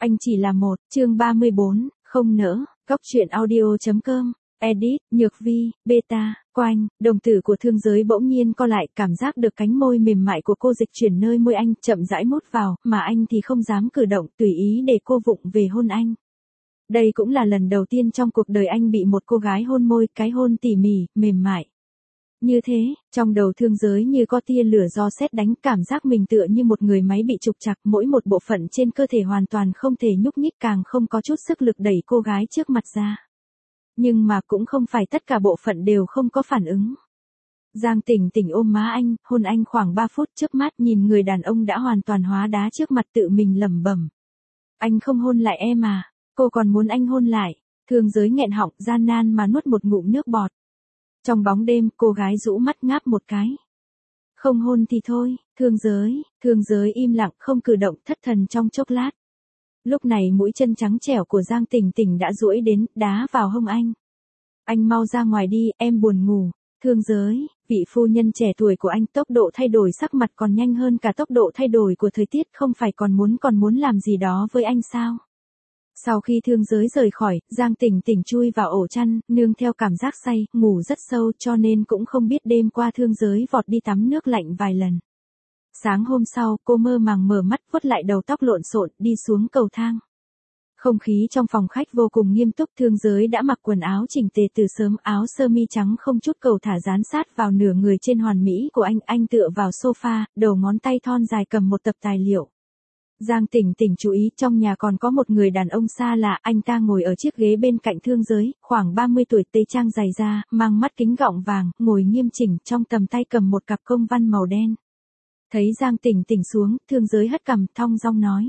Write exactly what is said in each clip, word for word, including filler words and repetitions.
Anh chỉ là một, chương ba mươi bốn, không nỡ, góc truyện audio.com, edit, nhược vi, beta, quanh, đồng tử của thương giới bỗng nhiên co lại, cảm giác được cánh môi mềm mại của cô dịch chuyển nơi môi anh, chậm rãi mút vào, mà anh thì không dám cử động, tùy ý để cô vụng về hôn anh. Đây cũng là lần đầu tiên trong cuộc đời anh bị một cô gái hôn môi, cái hôn tỉ mỉ, mềm mại. Như thế, trong đầu thương giới như có tia lửa do sét đánh, cảm giác mình tựa như một người máy bị trục trặc, mỗi một bộ phận trên cơ thể hoàn toàn không thể nhúc nhích, càng không có chút sức lực đẩy cô gái trước mặt ra. Nhưng mà cũng không phải tất cả bộ phận đều không có phản ứng. Giang Tỉnh Tỉnh ôm má anh, hôn anh khoảng ba phút, trước mắt nhìn người đàn ông đã hoàn toàn hóa đá trước mặt, tự mình lẩm bẩm. Anh không hôn lại em à, cô còn muốn anh hôn lại. Thương giới nghẹn họng, gian nan mà nuốt một ngụm nước bọt. Trong bóng đêm, cô gái rũ mắt ngáp một cái. Không hôn thì thôi, thương giới, thương giới im lặng không cử động, thất thần trong chốc lát. Lúc này mũi chân trắng trẻo của Giang Tỉnh Tỉnh đã duỗi đến, đá vào hông anh. Anh mau ra ngoài đi, em buồn ngủ. Thương giới, vị phu nhân trẻ tuổi của anh, tốc độ thay đổi sắc mặt còn nhanh hơn cả tốc độ thay đổi của thời tiết, không phải còn muốn còn muốn làm gì đó với anh sao? Sau khi thương giới rời khỏi, Giang Tỉnh Tỉnh chui vào ổ chăn, nương theo cảm giác say, ngủ rất sâu, cho nên cũng không biết đêm qua thương giới vọt đi tắm nước lạnh vài lần. Sáng hôm sau, cô mơ màng mở mắt, vuốt lại đầu tóc lộn xộn, đi xuống cầu thang. Không khí trong phòng khách vô cùng nghiêm túc, thương giới đã mặc quần áo chỉnh tề từ sớm, áo sơ mi trắng không chút cầu thả dán sát vào nửa người trên hoàn mỹ của anh, anh tựa vào sofa, đầu ngón tay thon dài cầm một tập tài liệu. Giang Tỉnh Tỉnh chú ý, trong nhà còn có một người đàn ông xa lạ, anh ta ngồi ở chiếc ghế bên cạnh thương giới, khoảng ba mươi tuổi, tây trang dày da, mang mắt kính gọng vàng, ngồi nghiêm chỉnh, trong tầm tay cầm một cặp công văn màu đen. Thấy Giang Tỉnh Tỉnh xuống, thương giới hất cằm, thong dong nói.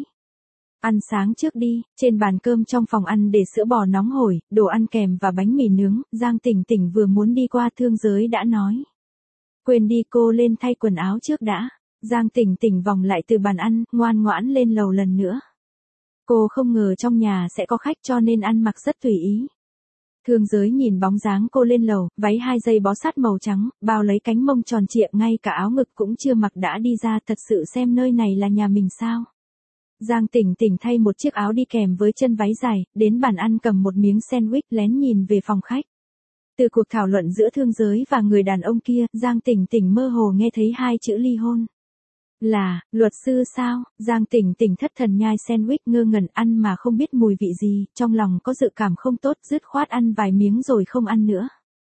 Ăn sáng trước đi, trên bàn cơm trong phòng ăn để sữa bò nóng hổi, đồ ăn kèm và bánh mì nướng, Giang Tỉnh Tỉnh vừa muốn đi qua, thương giới đã nói. Quên đi, cô lên thay quần áo trước đã. Giang Tỉnh Tỉnh vòng lại từ bàn ăn, ngoan ngoãn lên lầu lần nữa. Cô không ngờ trong nhà sẽ có khách cho nên ăn mặc rất tùy ý. Thương giới nhìn bóng dáng cô lên lầu, váy hai dây bó sát màu trắng, bao lấy cánh mông tròn trịa, ngay cả áo ngực cũng chưa mặc đã đi ra, thật sự xem nơi này là nhà mình sao. Giang Tỉnh Tỉnh thay một chiếc áo đi kèm với chân váy dài, đến bàn ăn cầm một miếng sandwich, lén nhìn về phòng khách. Từ cuộc thảo luận giữa thương giới và người đàn ông kia, Giang Tỉnh Tỉnh mơ hồ nghe thấy hai chữ ly hôn. Là, luật sư sao? Giang Tỉnh Tỉnh thất thần nhai sandwich, ngơ ngẩn ăn mà không biết mùi vị gì, trong lòng có dự cảm không tốt, dứt khoát ăn vài miếng rồi không ăn nữa.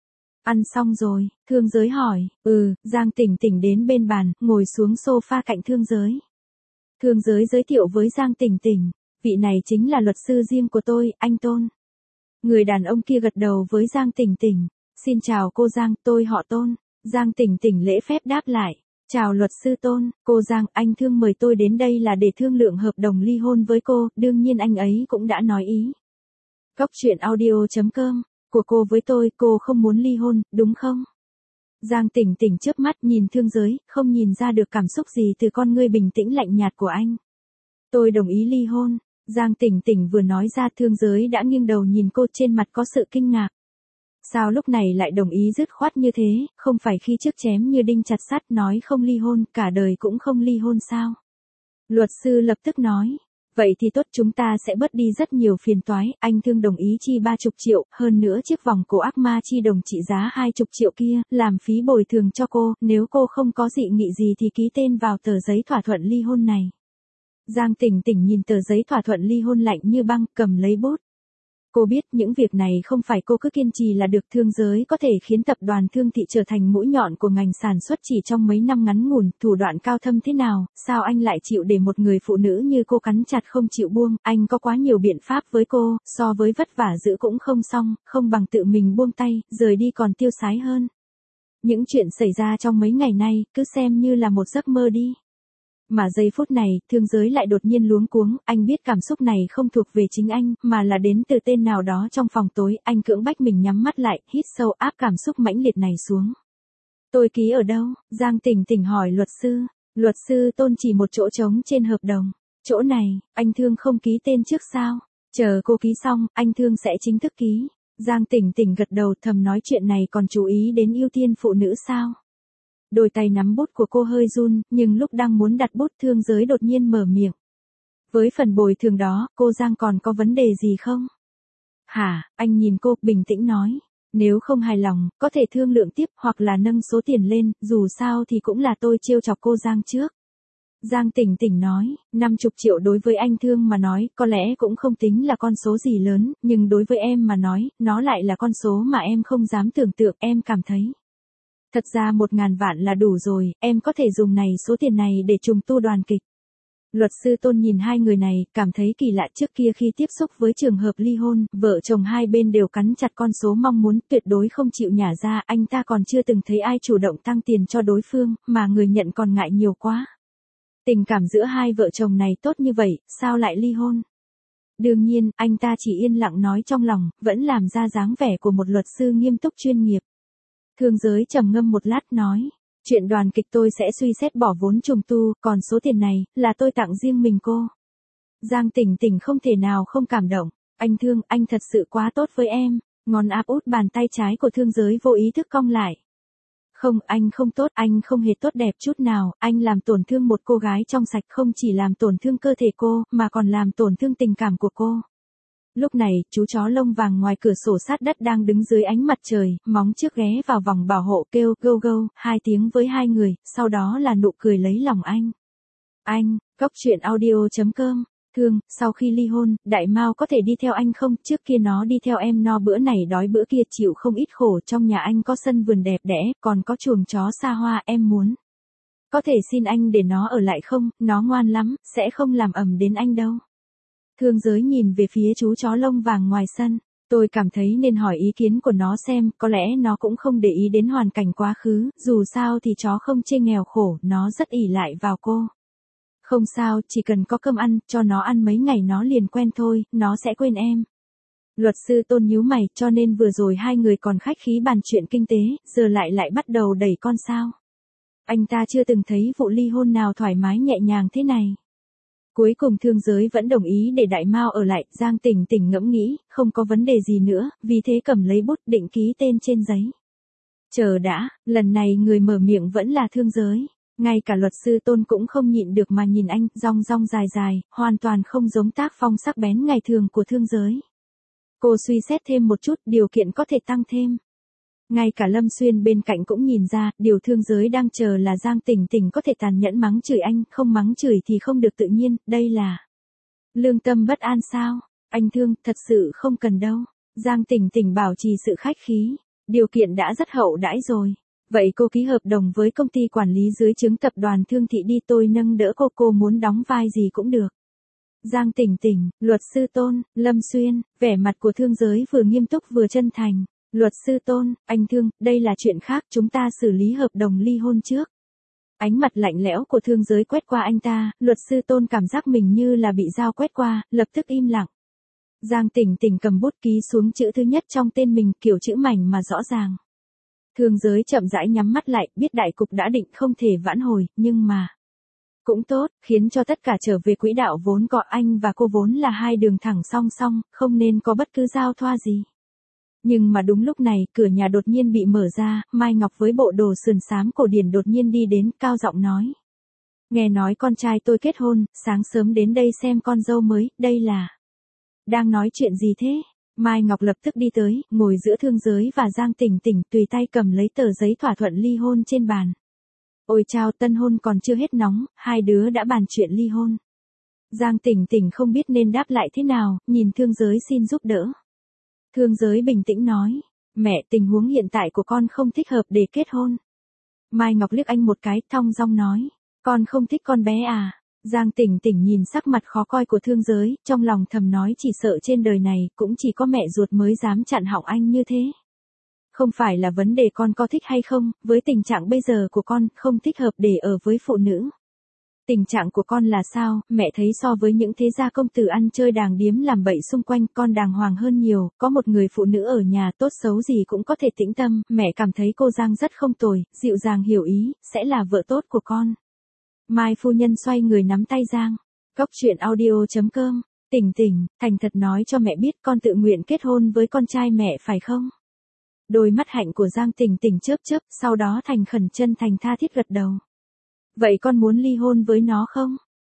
Ăn xong rồi, thương giới hỏi, ừ, Giang Tỉnh Tỉnh đến bên bàn, ngồi xuống sofa cạnh thương giới. Thương giới giới thiệu với Giang Tỉnh Tỉnh, vị này chính là luật sư riêng của tôi, anh Tôn. Người đàn ông kia gật đầu với Giang Tỉnh Tỉnh, xin chào cô Giang, tôi họ Tôn. Giang Tỉnh Tỉnh lễ phép đáp lại. Chào luật sư Tôn, cô Giang, anh Thương mời tôi đến đây là để thương lượng hợp đồng ly hôn với cô, đương nhiên anh ấy cũng đã nói ý. Góc truyện audio.com, của cô với tôi, cô không muốn ly hôn, đúng không? Giang Tỉnh Tỉnh chớp mắt nhìn thương giới, không nhìn ra được cảm xúc gì từ con ngươi bình tĩnh lạnh nhạt của anh. Tôi đồng ý ly hôn. Giang Tỉnh Tỉnh vừa nói ra, thương giới đã nghiêng đầu nhìn cô, trên mặt có sự kinh ngạc. Sao lúc này lại đồng ý dứt khoát như thế, không phải khi trước chém như đinh chặt sắt nói không ly hôn, cả đời cũng không ly hôn sao? Luật sư lập tức nói, vậy thì tốt, chúng ta sẽ bớt đi rất nhiều phiền toái, anh Thương đồng ý chi ba chục triệu, hơn nữa chiếc vòng cổ ác ma chi đồng trị giá hai chục triệu kia, làm phí bồi thường cho cô, nếu cô không có dị nghị gì thì ký tên vào tờ giấy thỏa thuận ly hôn này. Giang Tỉnh Tỉnh nhìn tờ giấy thỏa thuận ly hôn lạnh như băng, cầm lấy bút. Cô biết những việc này không phải cô cứ kiên trì là được, thương giới có thể khiến tập đoàn Thương Thị trở thành mũi nhọn của ngành sản xuất chỉ trong mấy năm ngắn ngủn, thủ đoạn cao thâm thế nào, sao anh lại chịu để một người phụ nữ như cô cắn chặt không chịu buông, anh có quá nhiều biện pháp với cô, so với vất vả giữ cũng không xong, không bằng tự mình buông tay, rời đi còn tiêu sái hơn. Những chuyện xảy ra trong mấy ngày nay, cứ xem như là một giấc mơ đi. Mà giây phút này, thương giới lại đột nhiên luống cuống, anh biết cảm xúc này không thuộc về chính anh, mà là đến từ tên nào đó trong phòng tối, anh cưỡng bách mình nhắm mắt lại, hít sâu áp cảm xúc mãnh liệt này xuống. Tôi ký ở đâu? Giang Tỉnh Tỉnh hỏi luật sư. Luật sư Tôn chỉ một chỗ trống trên hợp đồng. Chỗ này, anh Thương không ký tên trước sao? Chờ cô ký xong, anh Thương sẽ chính thức ký. Giang Tỉnh Tỉnh gật đầu, thầm nói chuyện này còn chú ý đến ưu tiên phụ nữ sao? Đôi tay nắm bút của cô hơi run, nhưng lúc đang muốn đặt bút, thương giới đột nhiên mở miệng. Với phần bồi thường đó, cô Giang còn có vấn đề gì không? Hả, anh nhìn cô, bình tĩnh nói. Nếu không hài lòng, có thể thương lượng tiếp hoặc là nâng số tiền lên, dù sao thì cũng là tôi trêu chọc cô Giang trước. Giang Tỉnh Tỉnh nói, năm mươi triệu đối với anh Thương mà nói, có lẽ cũng không tính là con số gì lớn, nhưng đối với em mà nói, nó lại là con số mà em không dám tưởng tượng, em cảm thấy. Thật ra một ngàn vạn là đủ rồi, em có thể dùng này số tiền này để trùng tu đoàn kịch. Luật sư Tôn nhìn hai người này, cảm thấy kỳ lạ trước kia khi tiếp xúc với trường hợp ly hôn, vợ chồng hai bên đều cắn chặt con số mong muốn, tuyệt đối không chịu nhả ra, anh ta còn chưa từng thấy ai chủ động tăng tiền cho đối phương, mà người nhận còn ngại nhiều quá. Tình cảm giữa hai vợ chồng này tốt như vậy, sao lại ly hôn? Đương nhiên, anh ta chỉ yên lặng nói trong lòng, vẫn làm ra dáng vẻ của một luật sư nghiêm túc chuyên nghiệp. Thương Giới trầm ngâm một lát nói, chuyện đoàn kịch tôi sẽ suy xét bỏ vốn trùng tu, còn số tiền này, là tôi tặng riêng mình cô. Giang Tỉnh Tỉnh không thể nào không cảm động, anh Thương, anh thật sự quá tốt với em, ngón áp út bàn tay trái của Thương Giới vô ý thức cong lại. Không, anh không tốt, anh không hề tốt đẹp chút nào, anh làm tổn thương một cô gái trong sạch, không chỉ làm tổn thương cơ thể cô, mà còn làm tổn thương tình cảm của cô. Lúc này, chú chó lông vàng ngoài cửa sổ sát đất đang đứng dưới ánh mặt trời, móng trước ghé vào vòng bảo hộ kêu gâu gâu, hai tiếng với hai người, sau đó là nụ cười lấy lòng anh. Anh, Cóc Truyện Audio chấm com, Thương, sau khi ly hôn, Đại Mao có thể đi theo anh không? Trước kia nó đi theo em no bữa này đói bữa kia, chịu không ít khổ, trong nhà anh có sân vườn đẹp đẽ, còn có chuồng chó xa hoa, em muốn. Có thể xin anh để nó ở lại không, nó ngoan lắm, sẽ không làm ầm đến anh đâu. Thương Giới nhìn về phía chú chó lông vàng ngoài sân, tôi cảm thấy nên hỏi ý kiến của nó xem, có lẽ nó cũng không để ý đến hoàn cảnh quá khứ, dù sao thì chó không chê nghèo khổ, nó rất ỷ lại vào cô. Không sao, chỉ cần có cơm ăn, cho nó ăn mấy ngày nó liền quen thôi, nó sẽ quên em. Luật sư Tôn nhíu mày, cho nên vừa rồi hai người còn khách khí bàn chuyện kinh tế, giờ lại lại bắt đầu đẩy con sao. Anh ta chưa từng thấy vụ ly hôn nào thoải mái nhẹ nhàng thế này. Cuối cùng Thương Giới vẫn đồng ý để Đại Mao ở lại, Giang Tỉnh Tỉnh ngẫm nghĩ, không có vấn đề gì nữa, vì thế cầm lấy bút định ký tên trên giấy. Chờ đã, lần này người mở miệng vẫn là Thương Giới. Ngay cả luật sư Tôn cũng không nhịn được mà nhìn anh, rong rong dài dài, hoàn toàn không giống tác phong sắc bén ngày thường của Thương Giới. Cô suy xét thêm một chút, điều kiện có thể tăng thêm. Ngay cả Lâm Xuyên bên cạnh cũng nhìn ra, điều Thương Giới đang chờ là Giang Tỉnh Tỉnh có thể tàn nhẫn mắng chửi anh, không mắng chửi thì không được tự nhiên, đây là lương tâm bất an sao? Anh Thương, thật sự không cần đâu. Giang Tỉnh Tỉnh bảo trì sự khách khí, điều kiện đã rất hậu đãi rồi. Vậy cô ký hợp đồng với công ty quản lý dưới trướng tập đoàn Thương Thị đi, tôi nâng đỡ cô, cô muốn đóng vai gì cũng được. Giang Tỉnh Tỉnh, luật sư Tôn, Lâm Xuyên, vẻ mặt của Thương Giới vừa nghiêm túc vừa chân thành. Luật sư Tôn, anh Thương, đây là chuyện khác, chúng ta xử lý hợp đồng ly hôn trước. Ánh mặt lạnh lẽo của Thương Giới quét qua anh ta, luật sư Tôn cảm giác mình như là bị dao quét qua, lập tức im lặng. Giang Tỉnh Tỉnh cầm bút ký xuống chữ thứ nhất trong tên mình, kiểu chữ mảnh mà rõ ràng. Thương Giới chậm rãi nhắm mắt lại, biết đại cục đã định không thể vãn hồi, nhưng mà cũng tốt, khiến cho tất cả trở về quỹ đạo, vốn có anh và cô vốn là hai đường thẳng song song, không nên có bất cứ giao thoa gì. Nhưng mà đúng lúc này, cửa nhà đột nhiên bị mở ra, Mai Ngọc với bộ đồ sườn xám cổ điển đột nhiên đi đến, cao giọng nói. Nghe nói con trai tôi kết hôn, sáng sớm đến đây xem con dâu mới, đây là... Đang nói chuyện gì thế? Mai Ngọc lập tức đi tới, ngồi giữa Thương Giới và Giang Tỉnh Tỉnh, tùy tay cầm lấy tờ giấy thỏa thuận ly hôn trên bàn. Ôi chao, tân hôn còn chưa hết nóng, hai đứa đã bàn chuyện ly hôn. Giang Tỉnh Tỉnh không biết nên đáp lại thế nào, nhìn Thương Giới xin giúp đỡ. Thương Giới bình tĩnh nói, mẹ, tình huống hiện tại của con không thích hợp để kết hôn. Mai Ngọc liếc anh một cái, thong dong nói, con không thích con bé à? Giang Tỉnh Tỉnh nhìn sắc mặt khó coi của Thương Giới, trong lòng thầm nói chỉ sợ trên đời này, cũng chỉ có mẹ ruột mới dám chặn họng anh như thế. Không phải là vấn đề con có thích hay không, với tình trạng bây giờ của con, không thích hợp để ở với phụ nữ. Tình trạng của con là sao, mẹ thấy so với những thế gia công tử ăn chơi đàng điếm làm bậy xung quanh, con đàng hoàng hơn nhiều, có một người phụ nữ ở nhà tốt xấu gì cũng có thể tĩnh tâm, mẹ cảm thấy cô Giang rất không tồi, dịu dàng hiểu ý, sẽ là vợ tốt của con. Mai phu nhân xoay người nắm tay Giang. Cóc Truyện Audio chấm com, Tỉnh Tỉnh, thành thật nói cho mẹ biết con tự nguyện kết hôn với con trai mẹ phải không? Đôi mắt hạnh của Giang Tỉnh Tỉnh chớp chớp, sau đó thành khẩn chân thành tha thiết gật đầu. Vậy con muốn ly hôn với nó không?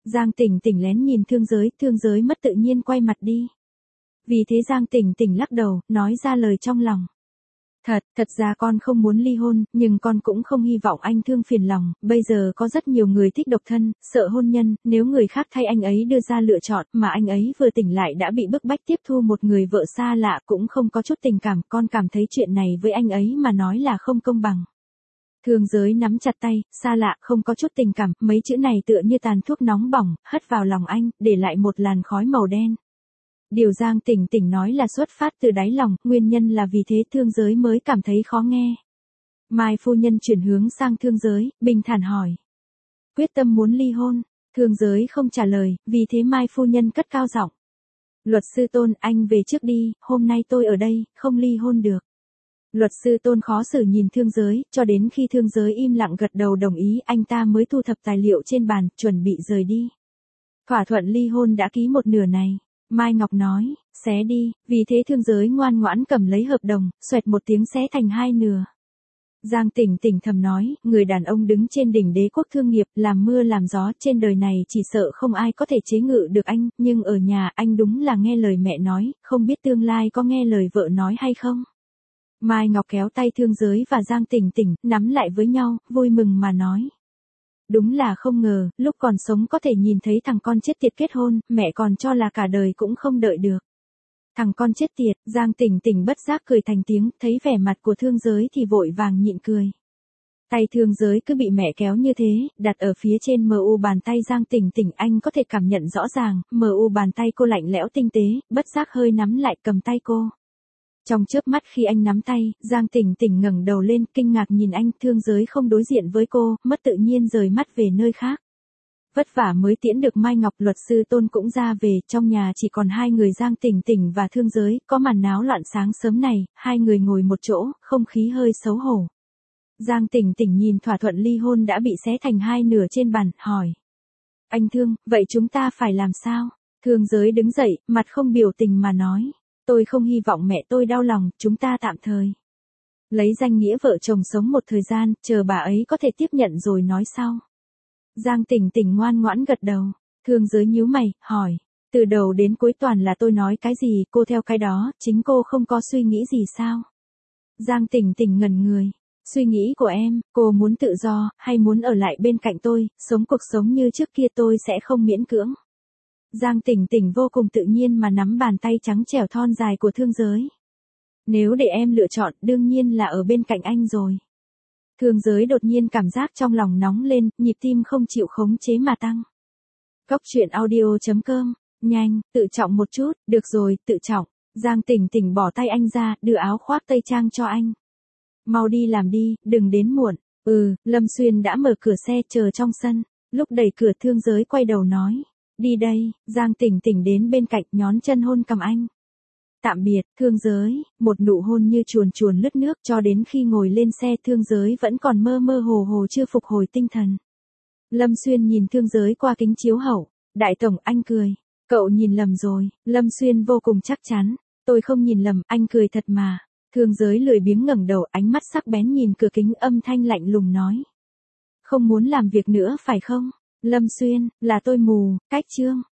Giang Tỉnh Tỉnh lén nhìn Thương Giới, Thương Giới mất tự nhiên quay mặt đi. Vì thế Giang Tỉnh Tỉnh lắc đầu, nói ra lời trong lòng. Thật, thật ra con không muốn ly hôn, nhưng con cũng không hy vọng anh Thương phiền lòng, bây giờ có rất nhiều người thích độc thân, sợ hôn nhân, nếu người khác thay anh ấy đưa ra lựa chọn, mà anh ấy vừa tỉnh lại đã bị bức bách tiếp thu một người vợ xa lạ cũng không có chút tình cảm, con cảm thấy chuyện này với anh ấy mà nói là không công bằng. Thương Giới nắm chặt tay, xa lạ, không có chút tình cảm, mấy chữ này tựa như tàn thuốc nóng bỏng, hất vào lòng anh, để lại một làn khói màu đen. Điều Giang Tỉnh Tỉnh nói là xuất phát từ đáy lòng, nguyên nhân là vì thế Thương Giới mới cảm thấy khó nghe. Mai phu nhân chuyển hướng sang Thương Giới, bình thản hỏi. Quyết tâm muốn ly hôn, Thương Giới không trả lời, vì thế Mai phu nhân cất cao giọng. Luật sư Tôn, anh về trước đi, hôm nay tôi ở đây, không ly hôn được. Luật sư Tôn khó xử nhìn Thương Giới, cho đến khi Thương Giới im lặng gật đầu đồng ý, anh ta mới thu thập tài liệu trên bàn, chuẩn bị rời đi. Thỏa thuận ly hôn đã ký một nửa này. Mai Ngọc nói, xé đi, vì thế Thương Giới ngoan ngoãn cầm lấy hợp đồng, xoẹt một tiếng xé thành hai nửa. Giang Tỉnh Tỉnh thầm nói, người đàn ông đứng trên đỉnh đế quốc thương nghiệp, làm mưa làm gió, trên đời này chỉ sợ không ai có thể chế ngự được anh, nhưng ở nhà anh đúng là nghe lời mẹ nói, không biết tương lai có nghe lời vợ nói hay không. Mai Ngọc kéo tay Thương Giới và Giang Tỉnh Tỉnh, nắm lại với nhau, vui mừng mà nói. Đúng là không ngờ, lúc còn sống có thể nhìn thấy thằng con chết tiệt kết hôn, mẹ còn cho là cả đời cũng không đợi được. Thằng con chết tiệt, Giang Tỉnh Tỉnh bất giác cười thành tiếng, thấy vẻ mặt của Thương Giới thì vội vàng nhịn cười. Tay Thương Giới cứ bị mẹ kéo như thế, đặt ở phía trên mờ u bàn tay Giang Tỉnh Tỉnh, anh có thể cảm nhận rõ ràng, mờ u bàn tay cô lạnh lẽo tinh tế, bất giác hơi nắm lại cầm tay cô. Trong chớp mắt khi anh nắm tay, Giang Tỉnh Tỉnh ngẩng đầu lên, kinh ngạc nhìn anh, Thương Giới không đối diện với cô, mất tự nhiên rời mắt về nơi khác. Vất vả mới tiễn được Mai Ngọc, luật sư Tôn cũng ra về, trong nhà chỉ còn hai người Giang Tỉnh Tỉnh và Thương Giới, có màn náo loạn sáng sớm này, hai người ngồi một chỗ, không khí hơi xấu hổ. Giang Tỉnh Tỉnh nhìn thỏa thuận ly hôn đã bị xé thành hai nửa trên bàn, hỏi. Anh Thương, vậy chúng ta phải làm sao? Thương Giới đứng dậy, mặt không biểu tình mà nói. Tôi không hy vọng mẹ tôi đau lòng, chúng ta tạm thời lấy danh nghĩa vợ chồng sống một thời gian, chờ bà ấy có thể tiếp nhận rồi nói sau. Giang Tỉnh Tỉnh ngoan ngoãn gật đầu. Thương Giới nhíu mày, hỏi. Từ đầu đến cuối toàn là tôi nói cái gì, cô theo cái đó, chính cô không có suy nghĩ gì sao? Giang Tỉnh Tỉnh ngẩn người. Suy nghĩ của em, cô muốn tự do, hay muốn ở lại bên cạnh tôi, sống cuộc sống như trước kia tôi sẽ không miễn cưỡng. Giang Tỉnh Tỉnh vô cùng tự nhiên mà nắm bàn tay trắng trẻo thon dài của Thương Giới. Nếu để em lựa chọn, đương nhiên là ở bên cạnh anh rồi. Thương Giới đột nhiên cảm giác trong lòng nóng lên, nhịp tim không chịu khống chế mà tăng. Cốc truyện audio chấm com, nhanh, tự trọng một chút, được rồi, tự trọng. Giang Tỉnh Tỉnh bỏ tay anh ra, đưa áo khoác tây trang cho anh. Mau đi làm đi, đừng đến muộn. Ừ, Lâm Xuyên đã mở cửa xe chờ trong sân. Lúc đẩy cửa Thương Giới quay đầu nói. Đi đây, Giang Tỉnh Tỉnh đến bên cạnh nhón chân hôn cầm anh. Tạm biệt, Thương Giới, một nụ hôn như chuồn chuồn lướt nước cho đến khi ngồi lên xe Thương Giới vẫn còn mơ mơ hồ hồ chưa phục hồi tinh thần. Lâm Xuyên nhìn Thương Giới qua kính chiếu hậu. Đại tổng, anh cười. Cậu nhìn lầm rồi, Lâm Xuyên vô cùng chắc chắn. Tôi không nhìn lầm, anh cười thật mà. Thương Giới lười biếng ngẩng đầu, ánh mắt sắc bén nhìn cửa kính, âm thanh lạnh lùng nói. Không muốn làm việc nữa phải không? Lâm Xuyên, là tôi mù, cách chương.